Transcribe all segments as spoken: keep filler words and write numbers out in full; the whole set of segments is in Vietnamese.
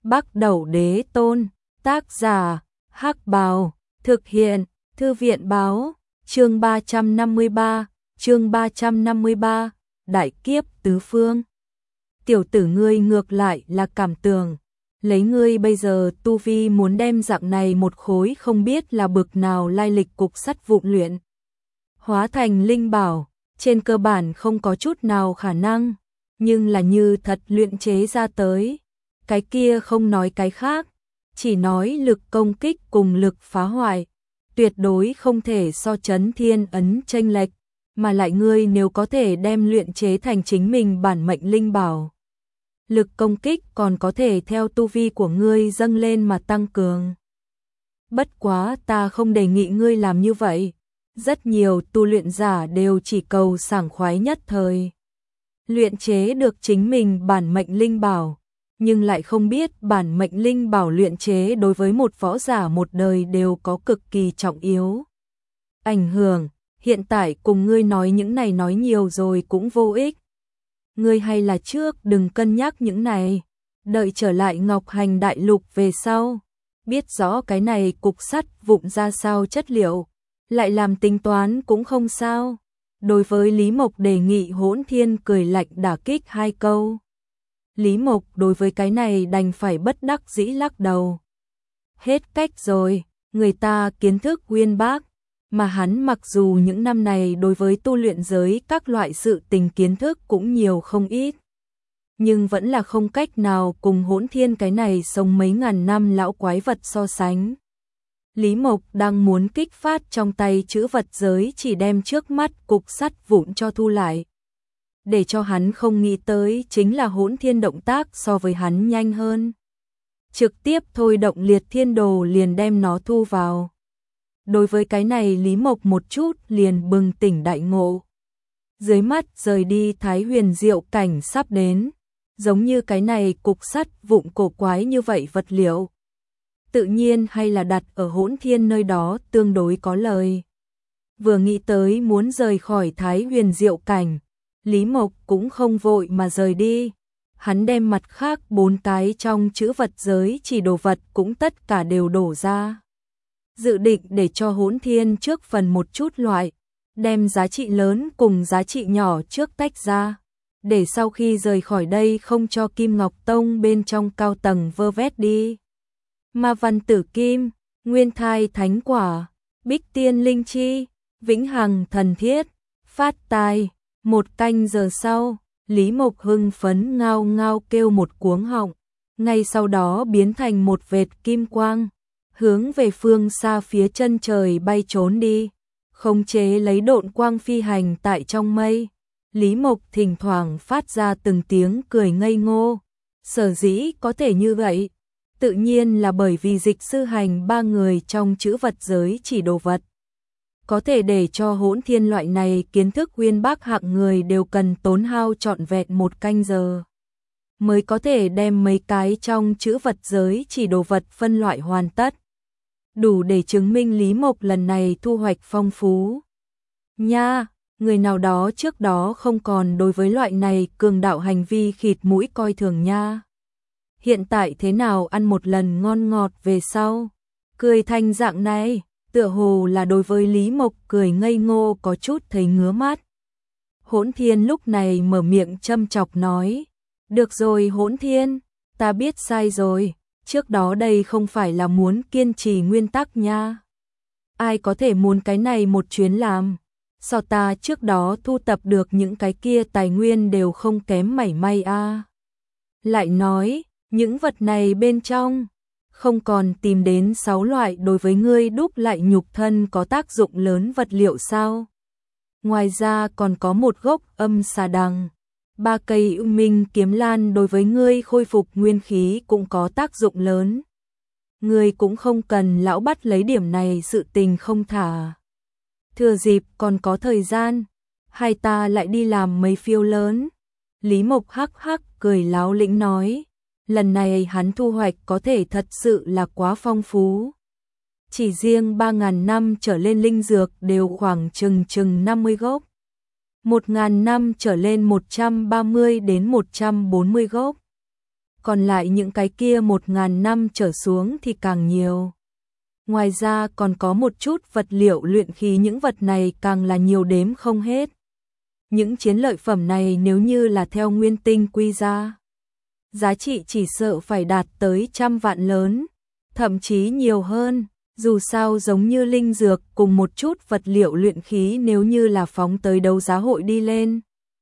Bắc Đẩu Đế Tôn, tác giả, Hắc Bào, thực hiện, Thư viện báo, chương ba trăm năm mươi ba, chương ba trăm năm mươi ba, Đại kiếp tứ phương. Tiểu tử ngươi ngược lại là cảm tưởng, lấy ngươi bây giờ tu vi muốn đem dạng này một khối không biết là bực nào lai lịch cục sắt vụn luyện hóa thành linh bảo, trên cơ bản không có chút nào khả năng, nhưng là như thật luyện chế ra tới, cái kia không nói cái khác, chỉ nói lực công kích cùng lực phá hoại, tuyệt đối không thể so chấn thiên ấn chênh lệch, mà lại ngươi nếu có thể đem luyện chế thành chính mình bản mệnh linh bảo, lực công kích còn có thể theo tu vi của ngươi dâng lên mà tăng cường. Bất quá ta không đề nghị ngươi làm như vậy, rất nhiều tu luyện giả đều chỉ cầu sảng khoái nhất thời, luyện chế được chính mình bản mệnh linh bảo, nhưng lại không biết bản mệnh linh bảo luyện chế đối với một võ giả một đời đều có cực kỳ trọng yếu ảnh hưởng. Hiện tại cùng ngươi nói những này nói nhiều rồi cũng vô ích. Ngươi hay là trước đừng cân nhắc những này, đợi trở lại Ngọc Hành Đại Lục về sau, biết rõ cái này cục sắt vụn ra sao chất liệu, lại làm tính toán cũng không sao. Đối với Lý Mộc đề nghị, Hỗn Thiên cười lạnh đả kích hai câu. Lý Mộc đối với cái này đành phải bất đắc dĩ lắc đầu. Hết cách rồi, người ta kiến thức uyên bác, mà hắn mặc dù những năm này đối với tu luyện giới các loại sự tình kiến thức cũng nhiều không ít, nhưng vẫn là không cách nào cùng Hỗn Thiên cái này sống mấy ngàn năm lão quái vật so sánh. Lý Mộc đang muốn kích phát trong tay chữ vật giới chỉ đem trước mắt cục sắt vụn cho thu lại. Để cho hắn không nghĩ tới chính là Hỗn Thiên động tác so với hắn nhanh hơn. Trực tiếp thôi động liệt thiên đồ liền đem nó thu vào. Đối với cái này Lý Mộc một chút liền bừng tỉnh đại ngộ. Dưới mắt rời đi Thái Huyền Diệu cảnh sắp đến, giống như cái này cục sắt vụn cổ quái như vậy vật liệu, tự nhiên hay là đặt ở Hỗn Thiên nơi đó tương đối có lời. Vừa nghĩ tới muốn rời khỏi Thái Huyền Diệu cảnh, Lý Mộc cũng không vội mà rời đi. Hắn đem mặt khác bốn cái trong chữ vật giới chỉ đồ vật cũng tất cả đều đổ ra. Dự định để cho Hỗn Thiên trước phần một chút loại, đem giá trị lớn cùng giá trị nhỏ trước tách ra, để sau khi rời khỏi đây không cho Kim Ngọc Tông bên trong cao tầng vơ vét đi. Ma Văn Tử Kim, Nguyên Thai Thánh Quả, Bích Tiên Linh Chi, Vĩnh Hằng Thần Thiết, Phát Tài. Một canh giờ sau, Lý Mộc hưng phấn ngao ngao kêu một cuống họng, ngay sau đó biến thành một vệt kim quang, hướng về phương xa phía chân trời bay trốn đi, khống chế lấy độn quang phi hành tại trong mây. Lý Mộc thỉnh thoảng phát ra từng tiếng cười ngây ngô, sở dĩ có thể như vậy, tự nhiên là bởi vì Dịch Sư Hành ba người trong chữ vật giới chỉ đồ vật, có thể để cho Hỗn Thiên loại này kiến thức uyên bác hạng người đều cần tốn hao trọn vẹn một canh giờ, mới có thể đem mấy cái trong chữ vật giới chỉ đồ vật phân loại hoàn tất. Đủ để chứng minh Lý Mộc lần này thu hoạch phong phú. Nha, người nào đó trước đó không còn đối với loại này cường đạo hành vi khịt mũi coi thường nha. Hiện tại thế nào ăn một lần ngon ngọt về sau, cười thành dạng này, tựa hồ là đối với Lý Mộc cười ngây ngô có chút thấy ngứa mắt. Hỗn Thiên lúc này mở miệng châm chọc nói, được rồi Hỗn Thiên, ta biết sai rồi. Trước đó đây không phải là muốn kiên trì nguyên tắc nha. Ai có thể muốn cái này một chuyến làm, sao ta trước đó thu tập được những cái kia tài nguyên đều không kém mảy may a. À. Lại nói, những vật này bên trong, không còn tìm đến sáu loại đối với ngươi đúc lại nhục thân có tác dụng lớn vật liệu sao? Ngoài ra còn có một gốc âm xà đằng, ba cây U Minh kiếm lan đối với ngươi khôi phục nguyên khí cũng có tác dụng lớn. Ngươi cũng không cần lão bắt lấy điểm này sự tình không thả. Thừa dịp còn có thời gian, hai ta lại đi làm mấy phiêu lớn. Lý Mộc hắc hắc cười láo lĩnh nói, lần này hắn thu hoạch có thể thật sự là quá phong phú. Chỉ riêng ba ngàn năm trở lên linh dược đều khoảng chừng chừng năm mươi gốc. Một ngàn năm trở lên một trăm ba mươi đến một trăm bốn mươi gốc. còn lại những cái kia một ngàn năm trở xuống thì càng nhiều. Ngoài ra còn có một chút vật liệu luyện khí, những vật này càng là nhiều đếm không hết. Những chiến lợi phẩm này nếu như là theo nguyên tinh quy ra, giá trị chỉ sợ phải đạt tới trăm vạn lớn, thậm chí nhiều hơn. Dù sao giống như linh dược cùng một chút vật liệu luyện khí nếu như là phóng tới đấu giá hội đi lên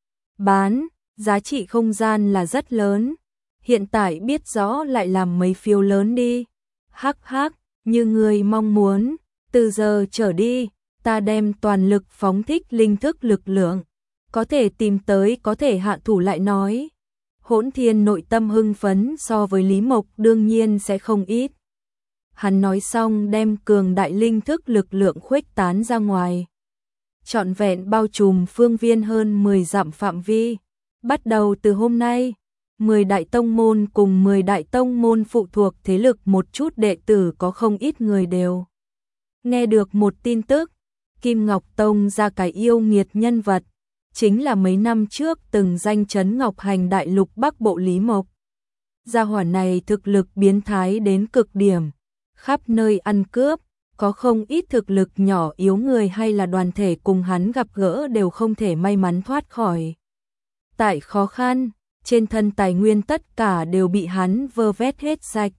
bán, giá trị không gian là rất lớn. Hiện tại biết rõ lại làm mấy phiếu lớn đi. Hắc hắc, như người mong muốn, từ giờ trở đi, ta đem toàn lực phóng thích linh thức lực lượng. Có thể tìm tới có thể hạ thủ lại nói. Hỗn Thiên nội tâm hưng phấn so với Lý Mộc đương nhiên sẽ không ít. Hắn nói xong đem cường đại linh thức lực lượng khuếch tán ra ngoài. Trọn vẹn bao trùm phương viên hơn mười dặm phạm vi. Bắt đầu từ hôm nay, mười đại tông môn cùng mười đại tông môn phụ thuộc thế lực một chút đệ tử có không ít người đều nghe được một tin tức. Kim Ngọc Tông ra cái yêu nghiệt nhân vật, chính là mấy năm trước từng danh chấn Ngọc Hành đại lục Bắc Bộ Lý Mộc. Gia hỏa này thực lực biến thái đến cực điểm, khắp nơi ăn cướp, có không ít thực lực nhỏ yếu người hay là đoàn thể cùng hắn gặp gỡ đều không thể may mắn thoát khỏi. Tại khó khăn, trên thân tài nguyên tất cả đều bị hắn vơ vét hết sạch.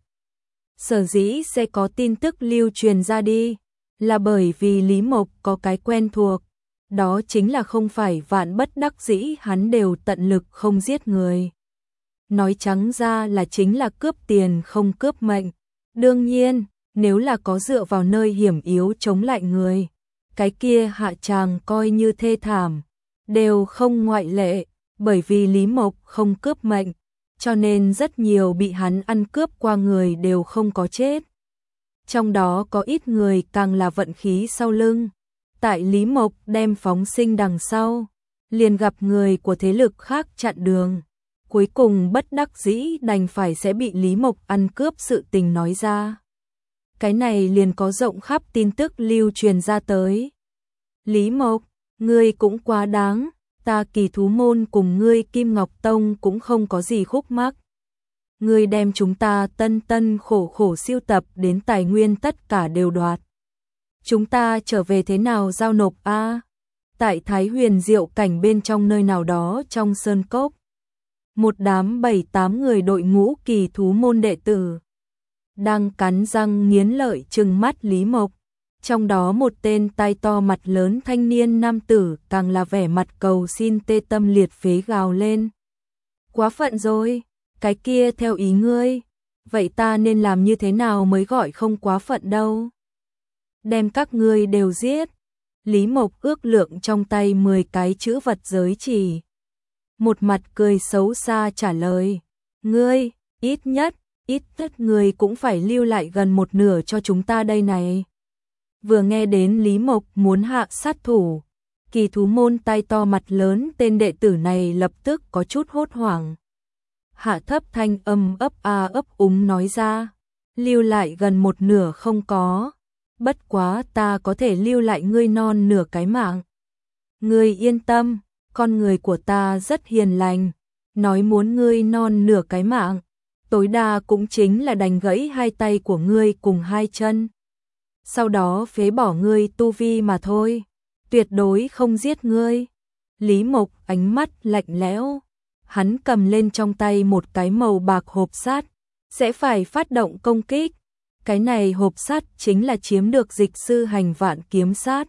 Sở dĩ sẽ có tin tức lưu truyền ra đi, là bởi vì Lý Mộc có cái quen thuộc, đó chính là không phải vạn bất đắc dĩ hắn đều tận lực không giết người. Nói trắng ra là chính là cướp tiền không cướp mệnh. Đương nhiên, nếu là có dựa vào nơi hiểm yếu chống lại người, cái kia hạ tràng coi như thê thảm, đều không ngoại lệ, bởi vì Lý Mộc không cướp mệnh, cho nên rất nhiều bị hắn ăn cướp qua người đều không có chết. Trong đó có ít người càng là vận khí sau lưng. Tại Lý Mộc đem phóng sinh đằng sau, liền gặp người của thế lực khác chặn đường. Cuối cùng bất đắc dĩ đành phải sẽ bị Lý Mộc ăn cướp sự tình nói ra. Cái này liền có rộng khắp tin tức lưu truyền ra tới. Lý Mộc, ngươi cũng quá đáng, ta Kỳ Thú Môn cùng ngươi Kim Ngọc Tông cũng không có gì khúc mắc. Ngươi đem chúng ta tân tân khổ khổ siêu tập đến tài nguyên tất cả đều đoạt. Chúng ta trở về thế nào giao nộp a? À? Tại Thái Huyền Diệu cảnh bên trong nơi nào đó trong sơn cốc, một đám bảy tám người đội ngũ Kỳ Thú Môn đệ tử đang cắn răng nghiến lợi trừng mắt Lý Mộc. Trong đó một tên tai to mặt lớn thanh niên nam tử càng là vẻ mặt cầu xin tê tâm liệt phế gào lên. Quá phận rồi, cái kia theo ý ngươi, vậy ta nên làm như thế nào mới gọi không quá phận đâu? Đem các ngươi đều giết. Lý Mộc ước lượng trong tay mười cái chữ vật giới chỉ. Một mặt cười xấu xa trả lời. Ngươi, ít nhất, ít nhất ngươi cũng phải lưu lại gần một nửa cho chúng ta đây này. Vừa nghe đến Lý Mộc muốn hạ sát thủ, Kỳ Thú Môn tay to mặt lớn tên đệ tử này lập tức có chút hốt hoảng. Hạ thấp thanh âm ấp a ấp úng nói ra. Lưu lại gần một nửa không có. Bất quá ta có thể lưu lại ngươi non nửa cái mạng. Ngươi yên tâm, con người của ta rất hiền lành, nói muốn ngươi non nửa cái mạng, tối đa cũng chính là đành gãy hai tay của ngươi cùng hai chân. Sau đó phế bỏ ngươi tu vi mà thôi, tuyệt đối không giết ngươi. Lý Mộc ánh mắt lạnh lẽo, hắn cầm lên trong tay một cái màu bạc hộp sắt, sẽ phải phát động công kích. Cái này hộp sắt chính là chiếm được dịch sư hành vạn kiếm sát.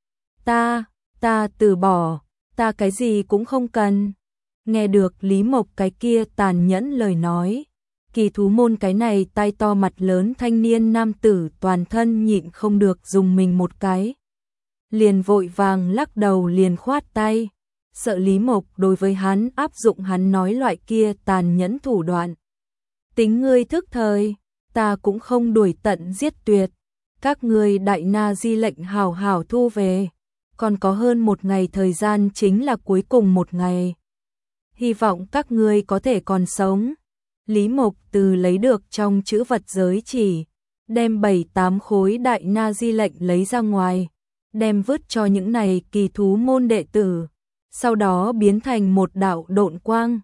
Ta, ta từ bỏ, ta cái gì cũng không cần. Nghe được Lý Mộc cái kia tàn nhẫn lời nói, Kỳ Thú Môn cái này tay to mặt lớn thanh niên nam tử toàn thân nhịn không được dùng mình một cái. Liền vội vàng lắc đầu liền khoát tay, sợ Lý Mộc đối với hắn áp dụng hắn nói loại kia tàn nhẫn thủ đoạn. Tính ngươi thức thời, ta cũng không đuổi tận giết tuyệt. Các ngươi đại na di lệnh hào hào thu về, còn có hơn một ngày thời gian chính là cuối cùng một ngày. Hy vọng các ngươi có thể còn sống. Lý Mộc từ lấy được trong chữ vật giới chỉ, đem bảy tám khối đại na di lệnh lấy ra ngoài, đem vứt cho những này Kỳ Thú Môn đệ tử, sau đó biến thành một đạo độn quang,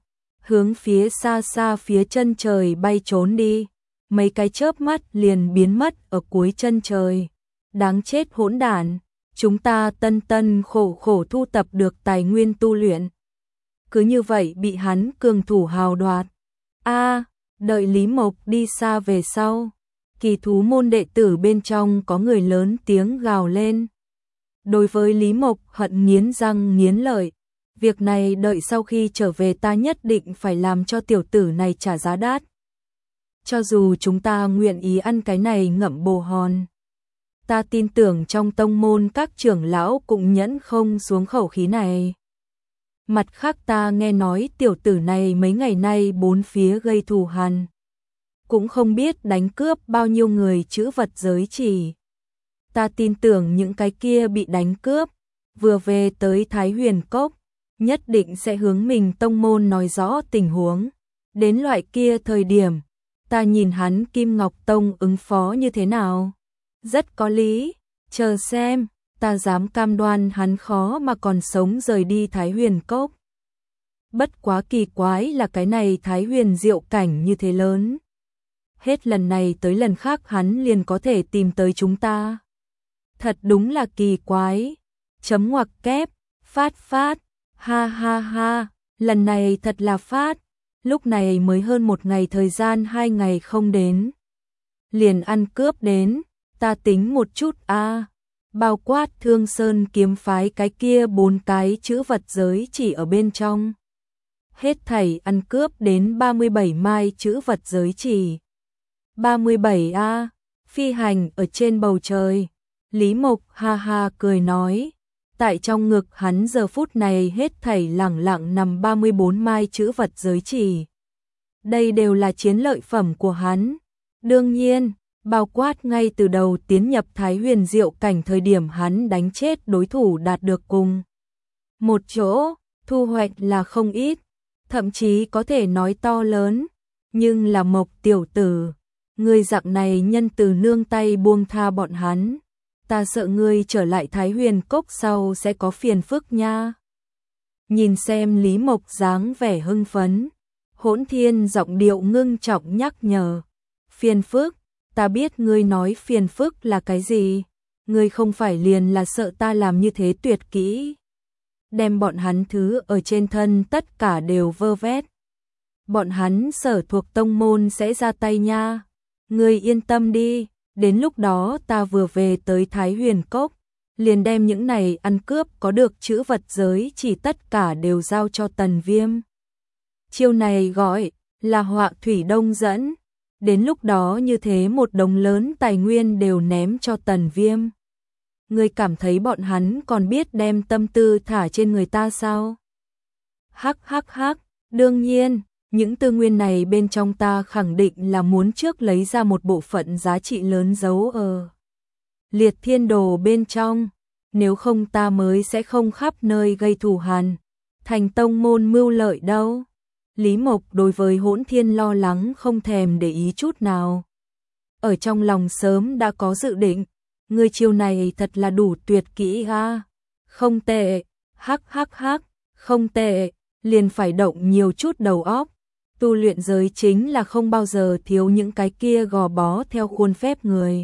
hướng phía xa xa phía chân trời bay trốn đi. Mấy cái chớp mắt liền biến mất ở cuối chân trời. Đáng chết hỗn đản, chúng ta tân tân khổ khổ thu tập được tài nguyên tu luyện. Cứ như vậy bị hắn cường thủ hào đoạt. A, đợi Lý Mộc đi xa về sau, kỳ thú môn đệ tử bên trong có người lớn tiếng gào lên. Đối với Lý Mộc hận nghiến răng nghiến lợi, việc này đợi sau khi trở về ta nhất định phải làm cho tiểu tử này trả giá đắt. Cho dù chúng ta nguyện ý ăn cái này ngậm bồ hòn, ta tin tưởng trong tông môn các trưởng lão cũng nhẫn không xuống khẩu khí này. Mặt khác ta nghe nói tiểu tử này mấy ngày nay bốn phía gây thù hằn, cũng không biết đánh cướp bao nhiêu người chữ vật giới chỉ. Ta tin tưởng những cái kia bị đánh cướp, vừa về tới Thái Huyền Cốc, nhất định sẽ hướng mình tông môn nói rõ tình huống. Đến loại kia thời điểm, ta nhìn hắn Kim Ngọc Tông ứng phó như thế nào. Rất có lý, chờ xem, ta dám cam đoan hắn khó mà còn sống rời đi Thái Huyền Cốc. Bất quá kỳ quái là cái này Thái Huyền diệu cảnh như thế lớn. Hết lần này tới lần khác hắn liền có thể tìm tới chúng ta. Thật đúng là kỳ quái. Chấm ngoặc kép, phát phát, ha ha ha, lần này thật là phát. Lúc này mới hơn một ngày thời gian hai ngày không đến. Liền ăn cướp đến, ta tính một chút a à. Bao quát Thương Sơn kiếm phái cái kia bốn cái chữ vật giới chỉ ở bên trong. Hết thảy ăn cướp đến ba mươi bảy mai chữ vật giới chỉ. ba mươi bảy a à, phi hành ở trên bầu trời. Lý Mộc ha ha cười nói. Tại trong ngực hắn giờ phút này hết thảy lẳng lặng nằm ba mươi bốn mai chữ vật giới chỉ. Đây đều là chiến lợi phẩm của hắn. Đương nhiên, bao quát ngay từ đầu tiến nhập Thái Huyền diệu cảnh thời điểm hắn đánh chết đối thủ đạt được cùng một chỗ, thu hoạch là không ít, thậm chí có thể nói to lớn, nhưng là Mộc tiểu tử, ngươi dạng này nhân từ nương tay buông tha bọn hắn, ta sợ ngươi trở lại Thái Huyền Cốc sau sẽ có phiền phức nha. Nhìn xem Lý Mộc dáng vẻ hưng phấn, Hỗn Thiên giọng điệu ngưng trọng nhắc nhở, phiền phức, ta biết ngươi nói phiền phức là cái gì, ngươi không phải liền là sợ ta làm như thế tuyệt kỹ, đem bọn hắn thứ ở trên thân tất cả đều vơ vét. Bọn hắn sở thuộc tông môn sẽ ra tay nha, ngươi yên tâm đi, đến lúc đó ta vừa về tới Thái Huyền Cốc, liền đem những này ăn cướp có được chữ vật giới chỉ tất cả đều giao cho Tần Viêm. Chiêu này gọi là họa thủy đông dẫn, đến lúc đó như thế một đống lớn tài nguyên đều ném cho Tần Viêm. Ngươi cảm thấy bọn hắn còn biết đem tâm tư thả trên người ta sao? Hắc hắc hắc, đương nhiên, những tư nguyên này bên trong ta khẳng định là muốn trước lấy ra một bộ phận giá trị lớn giấu ở Liệt Thiên Đồ bên trong, nếu không ta mới sẽ không khắp nơi gây thù hằn, thành tông môn mưu lợi đâu. Lý Mộc đối với Hỗn Thiên lo lắng không thèm để ý chút nào. Ở trong lòng sớm đã có dự định, người chiêu này thật là đủ tuyệt kỹ ha. Không tệ, hắc hắc hắc, không tệ, liền phải động nhiều chút đầu óc. Tu luyện giới chính là không bao giờ thiếu những cái kia gò bó theo khuôn phép người.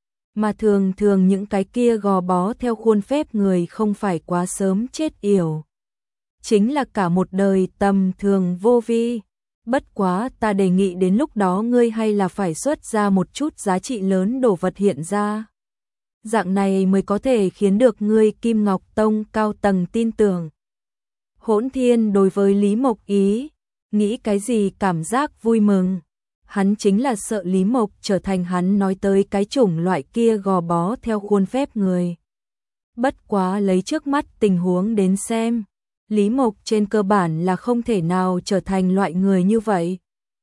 Mà thường thường những cái kia gò bó theo khuôn phép người không phải quá sớm chết yểu. Chính là cả một đời tầm thường vô vi. Bất quá ta đề nghị đến lúc đó ngươi hay là phải xuất ra một chút giá trị lớn đồ vật hiện ra. Dạng này mới có thể khiến được ngươi Kim Ngọc Tông cao tầng tin tưởng. Hỗn Thiên đối với Lý Mộc ý, nghĩ cái gì cảm giác vui mừng. Hắn chính là sợ Lý Mộc trở thành hắn nói tới cái chủng loại kia gò bó theo khuôn phép người. Bất quá lấy trước mắt tình huống đến xem, Lý Mộc trên cơ bản là không thể nào trở thành loại người như vậy.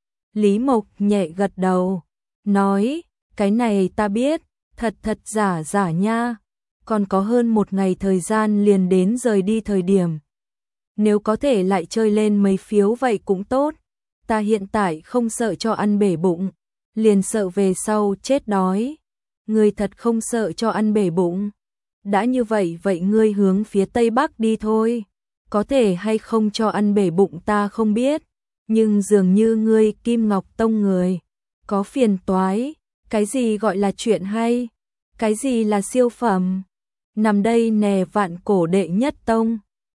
Lý Mộc nhẹ gật đầu, nói, cái này ta biết, thật thật giả giả nha, còn có hơn một ngày thời gian liền đến rời đi thời điểm. Nếu có thể lại chơi lên mấy phiếu vậy cũng tốt, ta hiện tại không sợ cho ăn bể bụng, liền sợ về sau chết đói. Ngươi thật không sợ cho ăn bể bụng? Đã như vậy vậy ngươi hướng phía Tây Bắc đi thôi. Có thể hay không cho ăn bể bụng ta không biết, nhưng dường như ngươi Kim Ngọc Tông người có phiền toái, cái gì gọi là chuyện hay, cái gì là siêu phẩm, nằm đây nè vạn cổ đệ nhất tông,